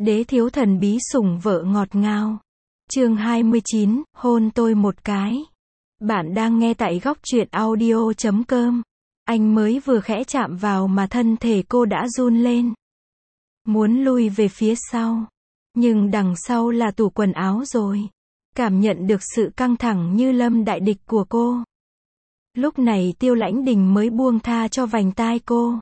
Đế thiếu thần bí sủng vợ ngọt ngào. Chương 29, hôn tôi một cái. Bạn đang nghe tại góc truyện audio.com. Anh mới vừa khẽ chạm vào mà thân thể cô đã run lên. Muốn lui về phía sau. Nhưng đằng sau là tủ quần áo rồi. Cảm nhận được sự căng thẳng như lâm đại địch của cô. Lúc này Tiêu Lãnh Đình mới buông tha cho vành tai cô.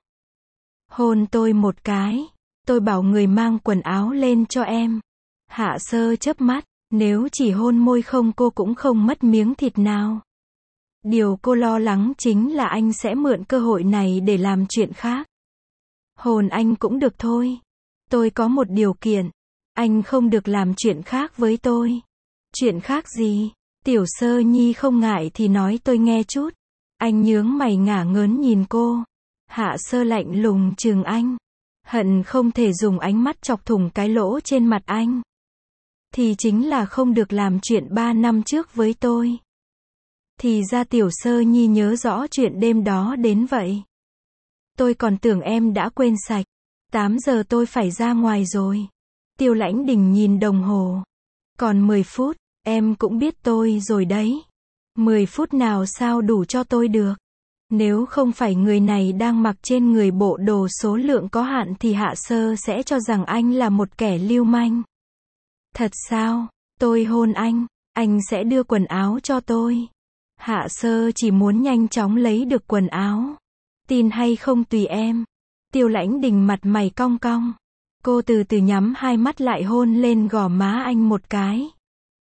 Hôn tôi một cái. Tôi bảo người mang quần áo lên cho em. Hạ Sơ chớp mắt. Nếu chỉ hôn môi không cô cũng không mất miếng thịt nào. Điều cô lo lắng chính là anh sẽ mượn cơ hội này để làm chuyện khác. Hôn anh cũng được thôi. Tôi có một điều kiện. Anh không được làm chuyện khác với tôi. Chuyện khác gì? Tiểu Sơ Nhi không ngại thì nói tôi nghe chút. Anh nhướng mày ngả ngớn nhìn cô. Hạ Sơ lạnh lùng trừng anh. Hận không thể dùng ánh mắt chọc thủng cái lỗ trên mặt anh. Thì chính là không được làm chuyện 3 năm trước với tôi. Thì ra Tiểu Sơ Nhi nhớ rõ chuyện đêm đó đến vậy. Tôi còn tưởng em đã quên sạch. 8 giờ tôi phải ra ngoài rồi. Tiêu Lãnh Đình nhìn đồng hồ. Còn 10 phút, em cũng biết tôi rồi đấy. 10 phút nào sao đủ cho tôi được. Nếu không phải người này đang mặc trên người bộ đồ số lượng có hạn thì Hạ Sơ sẽ cho rằng anh là một kẻ lưu manh. Thật sao? Tôi hôn anh sẽ đưa quần áo cho tôi. Hạ Sơ chỉ muốn nhanh chóng lấy được quần áo. Tin hay không tùy em. Tiêu Lãnh Đình mặt mày cong cong. Cô từ từ nhắm hai mắt lại hôn lên gò má anh một cái.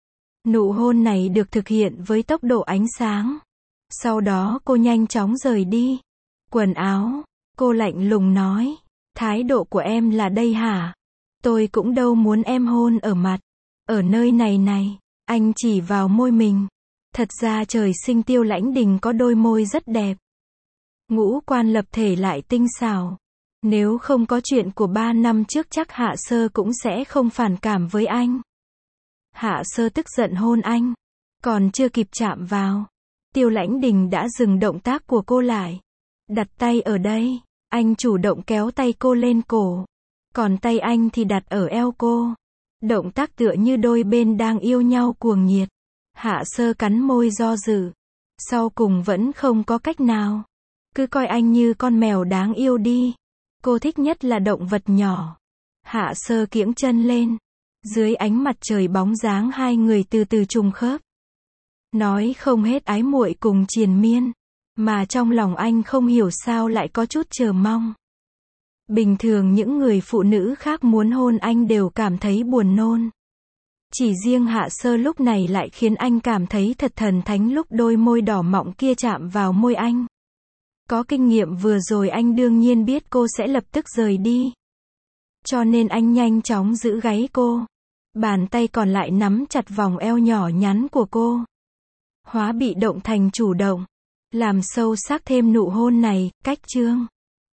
Nụ hôn này được thực hiện với tốc độ ánh sáng. Sau đó cô nhanh chóng rời đi. Quần áo, cô lạnh lùng nói. Thái độ của em là đây hả? Tôi cũng đâu muốn em hôn ở mặt. Ở nơi này này, anh chỉ vào môi mình. Thật ra trời sinh Tiêu Lãnh Đình có đôi môi rất đẹp. Ngũ quan lập thể lại tinh xảo. Nếu không có chuyện của 3 năm trước chắc Hạ Sơ cũng sẽ không phản cảm với anh. Hạ Sơ tức giận hôn anh. Còn chưa kịp chạm vào. Tiêu Lãnh Đình đã dừng động tác của cô lại. Đặt tay ở đây. Anh chủ động kéo tay cô lên cổ. Còn tay anh thì đặt ở eo cô. Động tác tựa như đôi bên đang yêu nhau cuồng nhiệt. Hạ Sơ cắn môi do dự. Sau cùng vẫn không có cách nào. Cứ coi anh như con mèo đáng yêu đi. Cô thích nhất là động vật nhỏ. Hạ Sơ kiễng chân lên. Dưới ánh mặt trời bóng dáng hai người từ từ trùng khớp. Nói không hết ái muội cùng triền miên. Mà trong lòng anh không hiểu sao lại có chút chờ mong. Bình thường những người phụ nữ khác muốn hôn anh đều cảm thấy buồn nôn. Chỉ riêng Hạ Sơ lúc này lại khiến anh cảm thấy thật thần thánh lúc đôi môi đỏ mọng kia chạm vào môi anh. Có kinh nghiệm vừa rồi anh đương nhiên biết cô sẽ lập tức rời đi. Cho nên anh nhanh chóng giữ gáy cô. Bàn tay còn lại nắm chặt vòng eo nhỏ nhắn của cô. Hóa bị động thành chủ động. Làm sâu sắc thêm nụ hôn này, cách chương.